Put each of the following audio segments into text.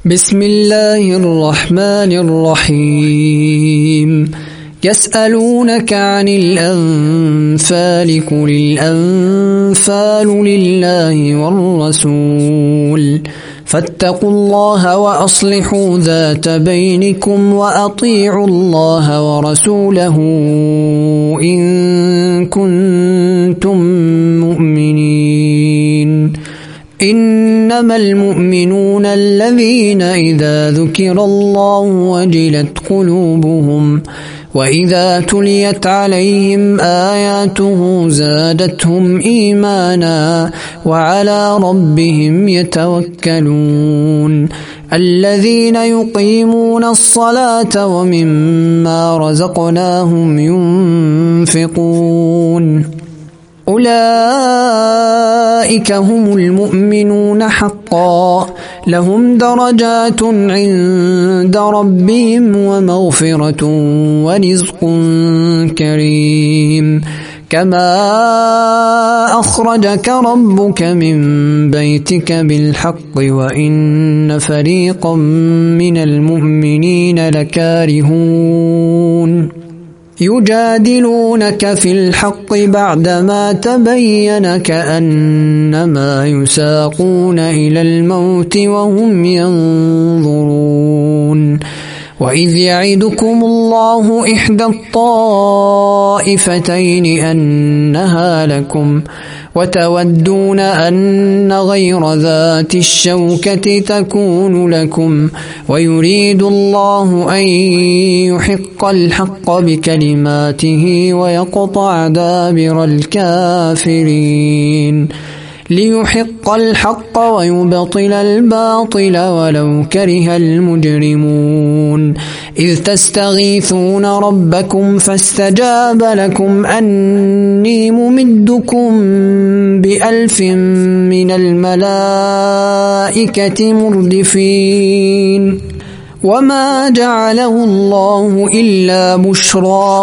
بسم الله الرحمن الرحيم يسألونك عن الأنفال قل الأنفال لله والرسول فاتقوا الله وأصلحوا ذات بينكم وأطيعوا الله ورسوله إن كنتم مؤمنين إنما المؤمنون الذين إذا ذكر الله وجلت قلوبهم وإذا تليت عليهم آياته زادتهم إيمانا وعلى ربهم يتوكلون الذين يقيمون الصلاة ومما رزقناهم ينفقون أولئك هم المؤمنون حقا لهم درجات عند ربهم ومغفرة ورزق كريم كما أخرجك ربك من بيتك بالحق وإن فريقا من المؤمنين لكارهون يجادلونك في الحق بعدما تبين كأنما يساقون إلى الموت وهم ينظرون وإذ يعدكم الله إحدى الطائفتين أنها لكم وتودون أن غير ذات الشوكة تكون لكم ويريد الله أن يحق الحق بكلماته ويقطع دابر الكافرين ليحق الحق ويبطل الباطل ولو كره المجرمون إذ تستغيثون ربكم فاستجاب لكم أني ممدكم ب1000 من الملائكة مردفين وما جعله الله إلا بشرى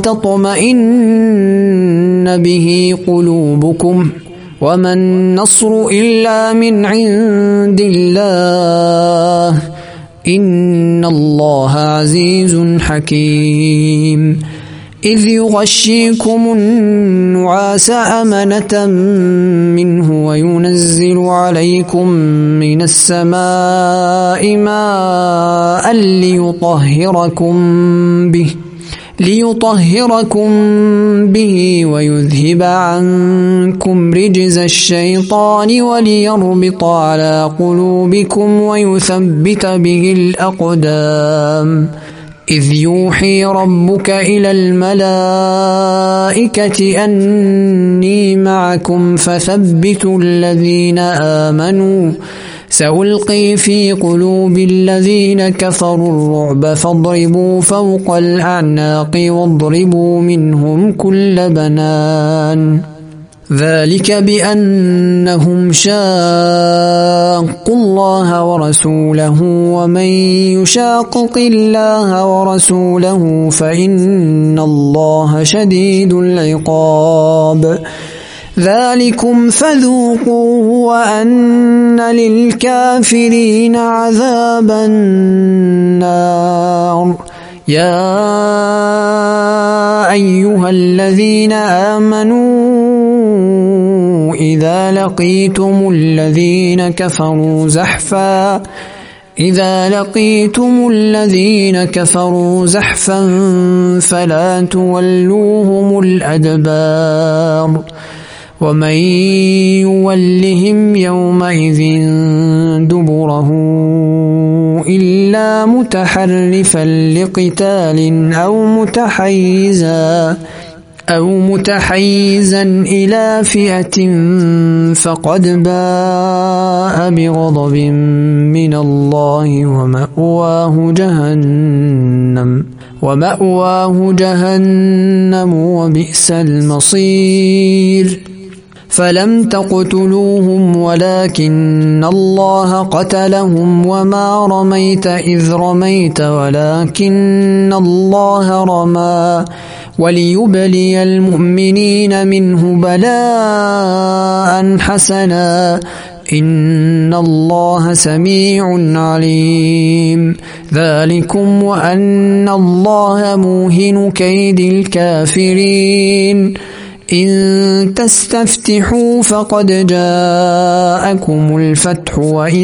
ولتطمئن به قلوبكم وما النصر إلا من عند الله إن الله عزيز حكيم إذ يغشيكم النعاس أمنة منه وينزل عليكم من السماء ماء ليطهركم به ويذهب عنكم رجز الشيطان وليربط على قلوبكم ويثبت به الأقدام إذ يوحي ربك إلى الملائكة أني معكم فثبتوا الذين آمنوا سألقي في قلوب الذين كفروا الرعب فاضربوا فوق الأعناق واضربوا منهم كل بنان ذلك بأنهم شاقوا الله ورسوله ومن يشاقق الله ورسوله فإن الله شديد العقاب ذلكم فذوقوه وأن للكافرين عذاب النار يا أيها الذين آمنوا إذا لقيتم الذين كفروا زحفا فلا تولوهم الأدبار ومن يولهم يومئذ دبره إلا متحرفا لقتال أو متحيزا إلى فئة فقد باء بغضب من الله ومأواه جهنم وبئس المصير فلم تقتلوهم ولكن الله قتلهم وما رميت إذ رميت ولكن الله رمى وليبلي المؤمنين منه بلاء حسنا إن الله سميع عليم ذلكم وأن الله موهن كيد الكافرين إن تستفتحوا فقد جاءكم الفتح وإن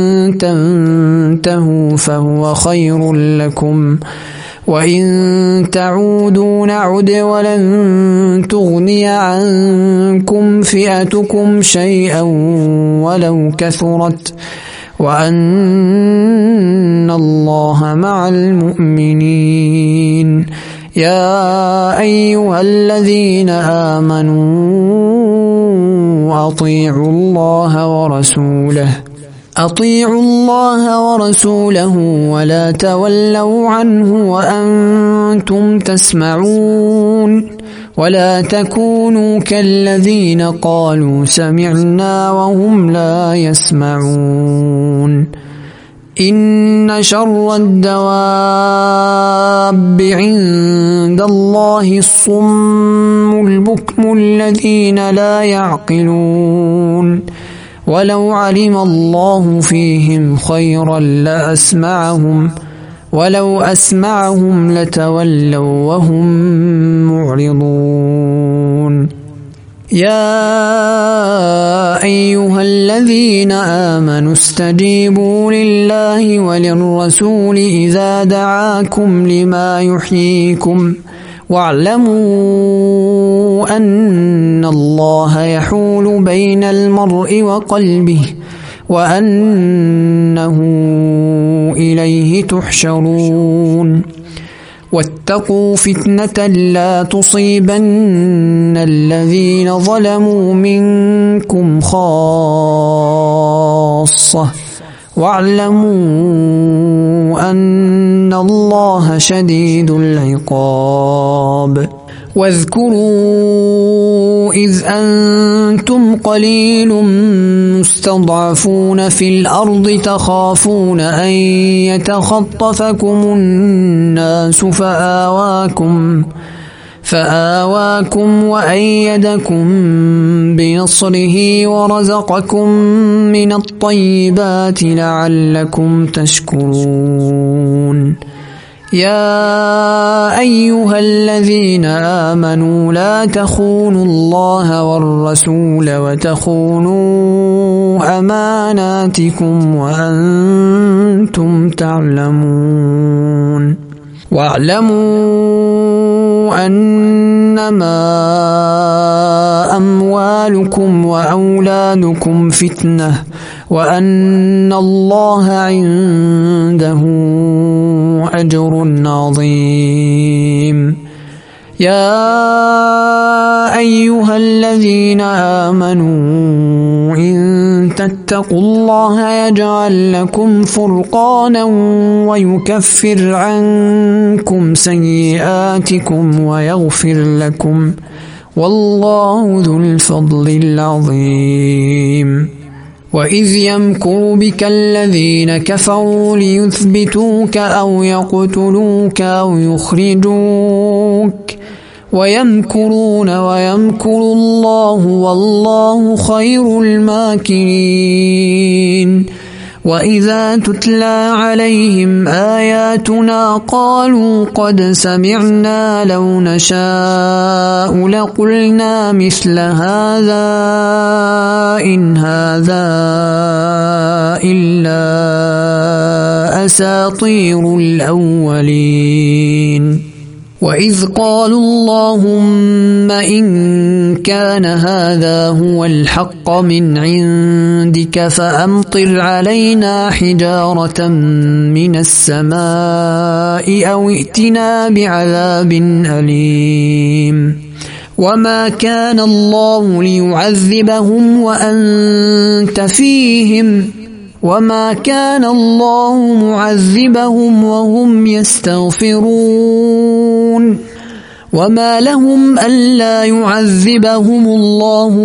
تنتهوا فهو خير لكم وإن تعودوا نعد ولن تغني عنكم فئتكم شيئا ولو كثرت وأن الله مع المؤمنين يا أيها الذين آمنوا أطيعوا الله ورسوله ولا تولوا عنه وأنتم تسمعون ولا تكونوا كالذين قالوا سمعنا وهم لا يسمعون إن شر الدواب عند الله الصم البكم الذين لا يعقلون ولو علم الله فيهم خيرا لأسمعهم ولو أسمعهم لتولوا وهم معرضون يا أيها الذين آمنوا استجيبوا لله وللرسول إذا دعاكم لما يحييكم واعلموا أن الله يحول بين المرء وقلبه وأنه إليه تحشرون واتقوا فتنة لا تصيبن الذين ظلموا منكم خاصة واعلموا أن الله شديد العقاب واذكروا إذ أنتم قليل مستضعفون في الأرض تخافون أن يتخطفكم الناس فآواكم وأيدكم بنصره ورزقكم من الطيبات لعلكم تشكرون يا أيها الذين آمنوا لا تخونوا الله والرسول وتخونوا أماناتكم وأنتم تعلمون واعلموا أنما أموالكم وأولادكم فتنة وأن الله عنده أجر عظيم يا أيها الذين آمنوا إن تتقوا الله يجعل لكم فرقانا ويكفر عنكم سيئاتكم ويغفر لكم والله ذو الفضل العظيم وإذ يمكر بك الذين كفروا ليثبتوك أو يقتلوك أو يخرجوك ويمكرون ويمكر الله والله خير الماكرين وإذا تتلى عليهم آياتنا قالوا قد سمعنا لو نشاء لقلنا مثل هذا إن هذا إلا أساطير الأولين وإذ قالوا اللهم إن كان هذا هو الحق من عندك فأمطر علينا حجارة من السماء أو ائتنا بعذاب أليم وما كان الله ليعذبهم وأنت فيهم وما كان الله معذبهم وهم يستغفرون وما لهم ألا يعذبهم الله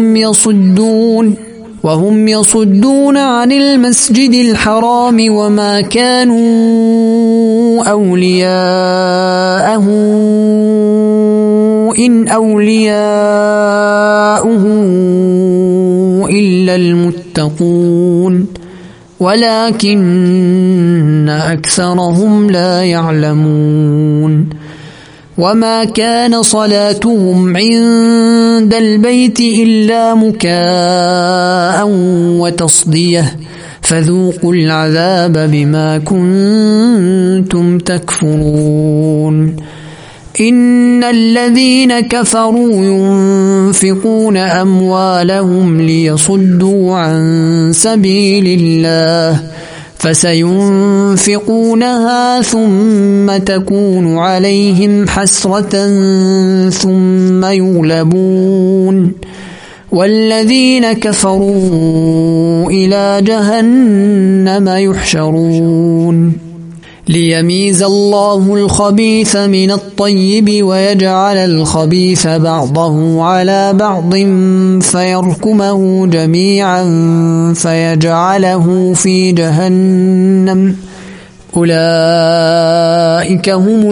وهم يصدون عن المسجد الحرام وما كانوا أولياءه إن أولياؤه إلا المتقون ولكن أكثرهم لا يعلمون وما كان صلاتهم عند البيت إلا مكاء وتصدية فذوقوا العذاب بما كنتم تكفرون إن الذين كفروا ينفقون أموالهم ليصدوا عن سبيل الله فسينفقونها ثم تكون عليهم حسرة ثم يغلبون والذين كفروا إلى جهنم يحشرون ليميز الله الخبيث من الطيب ويجعل الخبيث بعضه على بعض فيركمه جميعا فيجعله في جهنم أولئك هم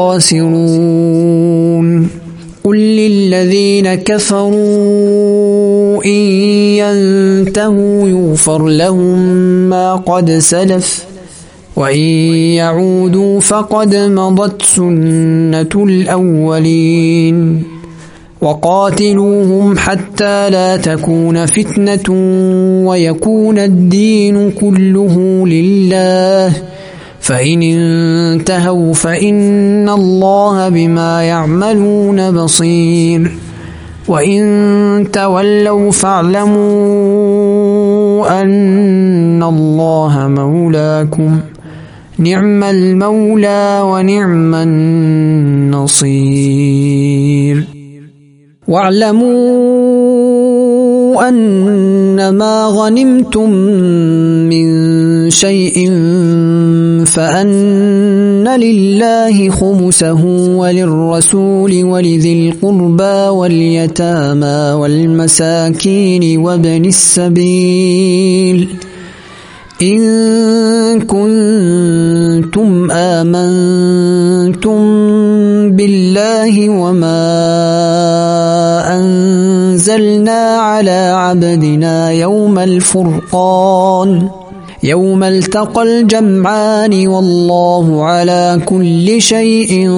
الخاسرون قل للذين كفروا إن ينتهوا يغفر لهم ما قد سلف وإن يعودوا فقد مضت سنة الأولين وقاتلوهم حتى لا تكون فتنة ويكون الدين كله لله فإن انتهوا فإن الله بما يعملون بصير وإن تولوا فاعلموا أن الله مولاكم نعم المولى ونعم النصير واعلموا أنما غنمتم من شيء فأن لله خمسه وللرسول ولذي القربى واليتامى والمساكين وابن السبيل إن كنتم آمنتم بالله وما أنزلنا على عبدنا يوم الفرقان يوم التقى الجمعان والله على كل شيء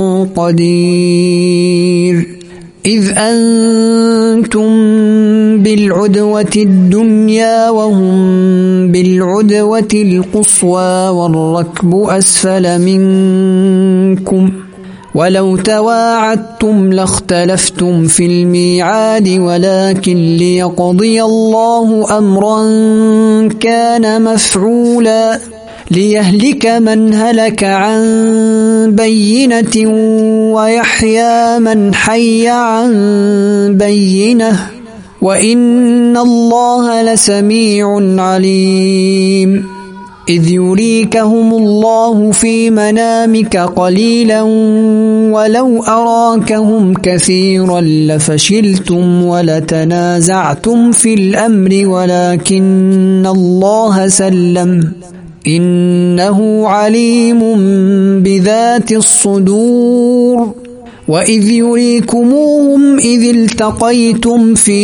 قدير إذ أنتم بالعدوة الدنيا وهم بالعدوة القصوى والركب أسفل منكم ولو تواعدتم لاختلفتم في الميعاد ولكن ليقضي الله أمرا كان مفعولا ليهلك من هلك عن بينة ويحيى من حي عن بينة وإن الله لسميع عليم إذ يريكهم الله في منامك قليلا ولو أراكهم كثيرا لفشلتم ولتنازعتم في الأمر ولكن الله سلم إنه عليم بذات الصدور وإذ يريكموهم إذ التقيتم في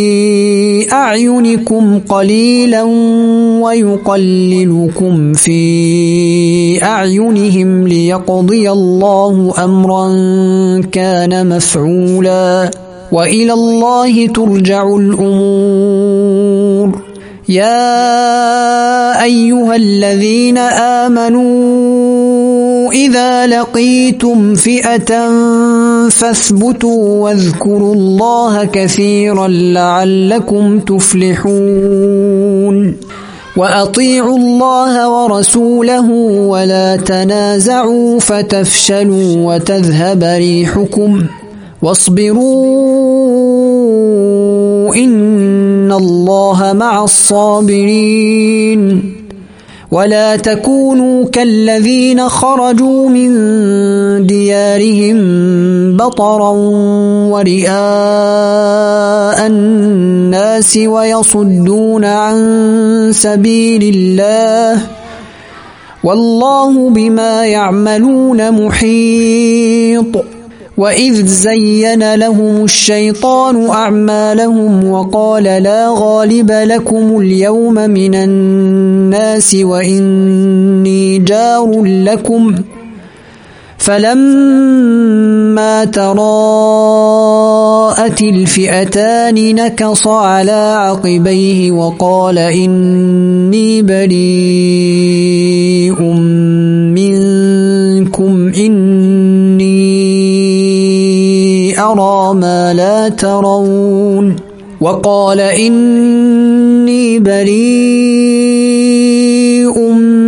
أعينكم قليلا ويقللكم في أعينهم ليقضي الله أمرا كان مفعولا وإلى الله ترجع الأمور يا أيها الذين آمنوا إذا لقيتم فئة فاثبتوا واذكروا الله كثيرا لعلكم تفلحون وأطيعوا الله ورسوله ولا تنازعوا فتفشلوا وتذهب ريحكم واصبروا إن الله مع الصابرين ولا تكونوا كالذين خرجوا من ديارهم بطرا ورئاء الناس ويصدون عن سبيل الله والله بما يعملون محيط. وإذ زين لهم الشيطان أعمالهم وقال لا غالب لكم اليوم من الناس وإني جار لكم فلما تراءت الفئتان نكص على عقبيه وقال إني بريء منكم إني أرى ما لا ترون وقال إني بريء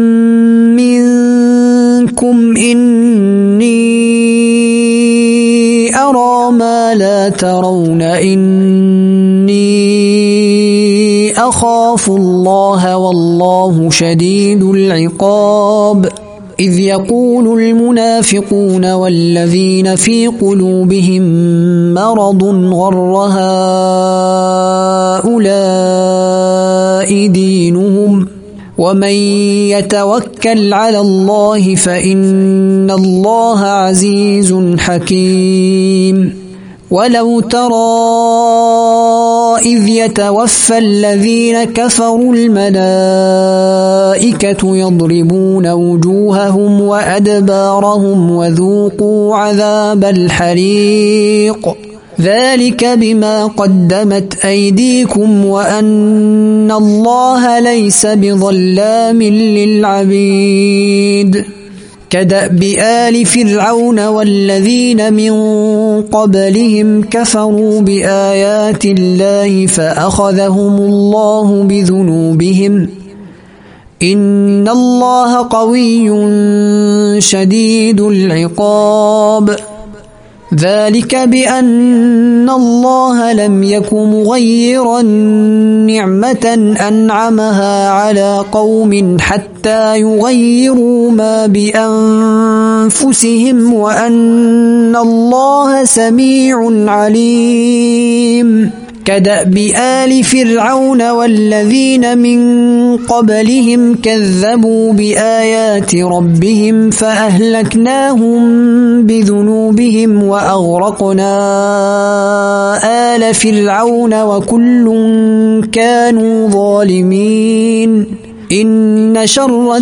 منكم إني أرى ما لا ترون إني أخاف الله والله شديد العقاب. إذ يقول المنافقون والذين في قلوبهم مرض غر هؤلاء دينهم ومن يتوكل على الله فإن الله عزيز حكيم. ولو ترى إذ يتوفى الذين كفروا الملائكة يضربون وجوههم وأدبارهم وذوقوا عذاب الحريق ذلك بما قدمت أيديكم وأن الله ليس بظلام للعبيد. كدأب آل فرعون والذين من قبلهم كفروا بآيات الله فأخذهم الله بذنوبهم إن الله قوي شديد العقاب. ذلك بأن الله لم يك مغيرا نعمة أنعمها على قوم حتى يغيروا ما بأنفسهم وأن الله سميع عليم. كدأب آل فرعون والذين من قبلهم كذبوا بآيات ربهم فأهلكناهم بذنوبهم وأغرقنا آل فرعون وكل كانوا ظالمين. إن شر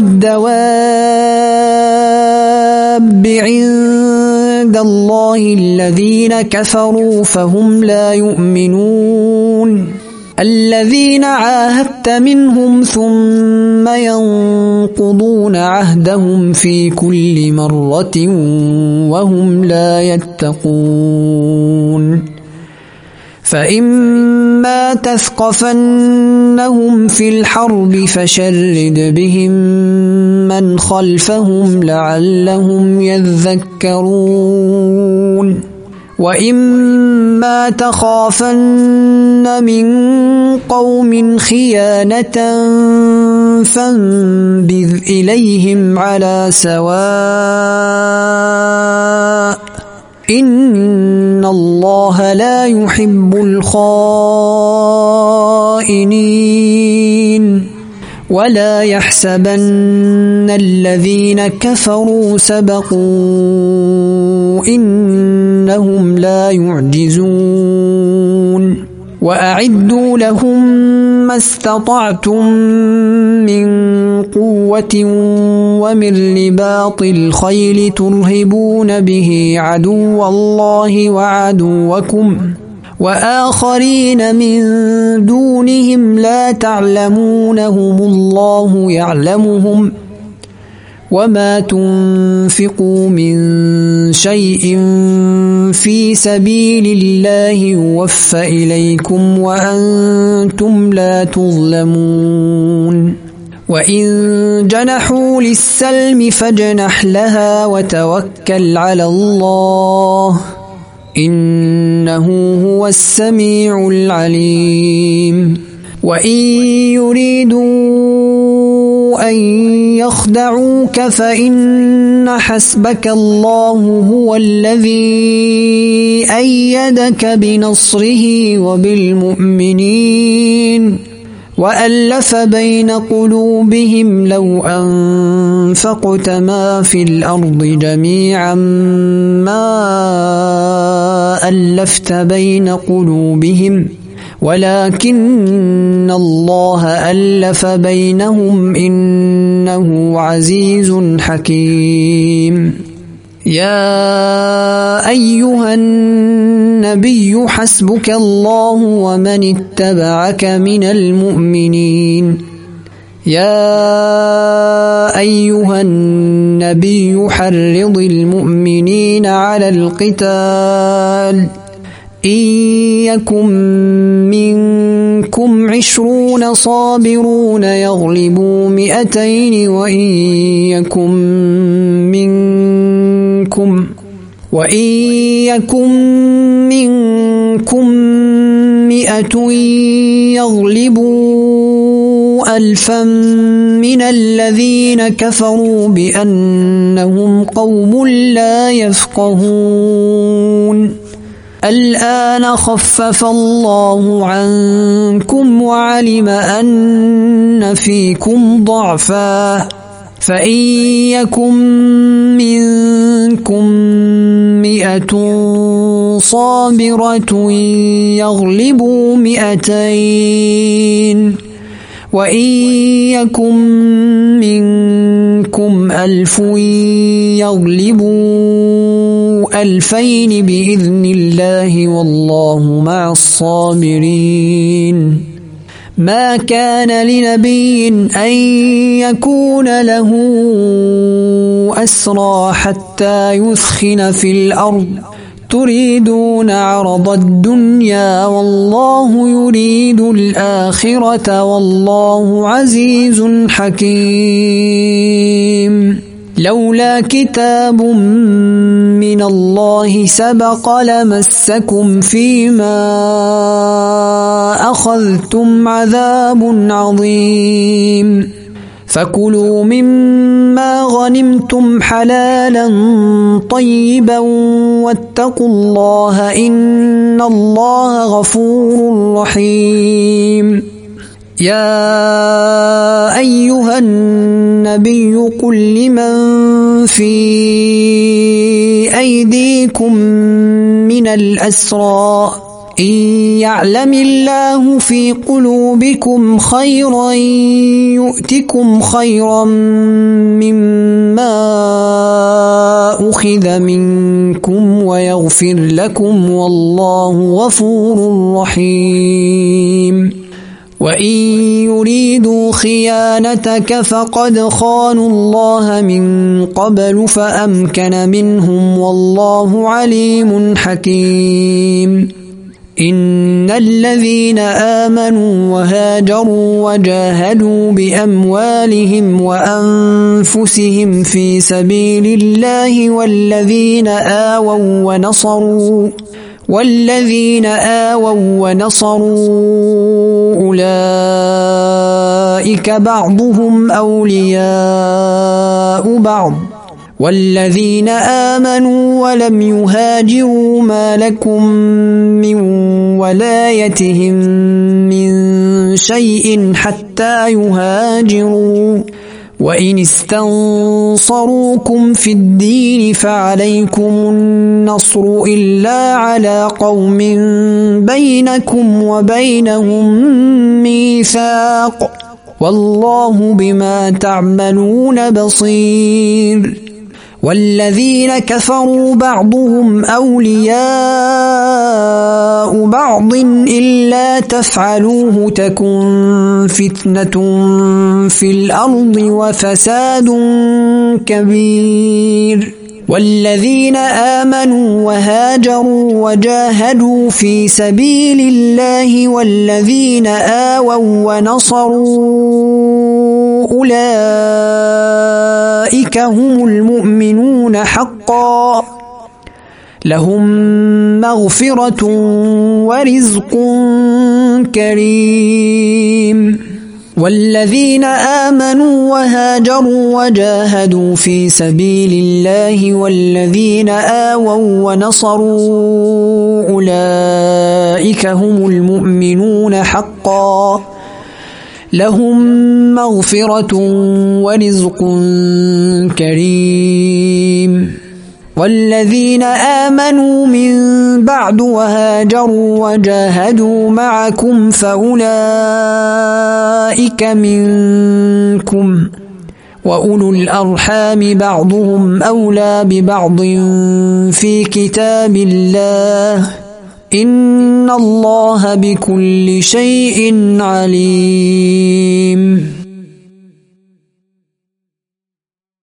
الدواب عند الله الذين كفروا فهم لا يؤمنون. الذين عاهدت منهم ثم ينقضون عهدهم في كل مرة وهم لا يتقون. فإما تثقفنهم في الحرب فشرد بهم من خلفهم لعلهم يذكرون. وإما تخافن من قوم خيانة فانبذ إليهم على سواء إن الله لا يحب الخائنين. ولا يحسبن الذين كفروا سبقوا إنهم لا يعجزون. وأعدوا لهم ما استطعتم من قوة ومن رباط الخيل ترهبون به عدو الله وعدوكم وآخرين من دونهم لا تعلمونهم الله يعلمهم وما تنفقوا من شيء في سبيل الله يوفى إليكم وأنتم لا تظلمون. وإن جنحوا للسلم فاجنح لها وتوكل على الله إنه هو السميع العليم. وإن يريدوا أن يخدعوك فإن حسبك الله هو الذي أيدك بنصره وبالمؤمنين وألف بين قلوبهم لو أنفقت ما في الأرض جميعا ما ألفت بين قلوبهم ولكن الله ألف بينهم إنه عزيز حكيم. يا أيها النبي حسبك الله ومن اتبعك من المؤمنين. يا أيها النبي حرض المؤمنين على القتال إن يكن منكم 20 صابرون يغلبوا 200 وإن يكن منكم 100 يغلبوا 1000 من الذين كفروا بأنهم قوم لا يفقهون. الآن خفف الله عنكم وعلم أن فيكم ضعفا فإن يكن منكم 100 صابرة يغلبوا 200 وإن يكن منكم 1000 يغلبوا 2000 بإذن الله والله مع الصابرين. ما كان لنبي أن يكون له أسرى حتى يثخن في الأرض تريدون عرض الدنيا والله يريد الآخرة والله عزيز حكيم. لولا كتاب من الله سبق لمسكم فيما أخذتم عذاب عظيم. فكلوا مما غنمتم حلالا طيبا واتقوا الله إن الله غفور رحيم. يا أيها النبي قل لمن في أيديكم من الأسرى إن يعلم الله في قلوبكم خيرا يؤتكم خيرا مما أخذ منكم ويغفر لكم والله غفور رحيم. وإن يريدوا خيانتك فقد خانوا الله من قبل فأمكن منهم والله عليم حكيم. إن الذين آمنوا وهاجروا وجاهدوا بأموالهم وأنفسهم في سبيل الله والذين آووا ونصروا أولئك بعضهم أولياء بعض والذين آمنوا ولم يهاجروا ما لكم من ولايتهم من شيء حتى يهاجروا وإن استنصروكم في الدين فعليكم النصر إلا على قوم بينكم وبينهم ميثاق والله بما تعملون بصير. والذين كفروا بعضهم أولياء بعض إلا تفعلوه تكن فتنة في الأرض وفساد كبير. والذين آمنوا وهاجروا وجاهدوا في سبيل الله والذين آووا ونصروا أولئك هم المؤمنون حقا لهم مغفرة ورزق كريم. والذين آمنوا وهاجروا وجاهدوا في سبيل الله والذين آووا ونصروا أولئك هم المؤمنون حقا لهم مغفرة ورزق كريم والذين آمنوا من بعد وهاجروا وجاهدوا معكم فأولئك منكم وأولو الأرحام بعضهم أولى ببعض في كتاب الله إن الله بكل شيء عليم.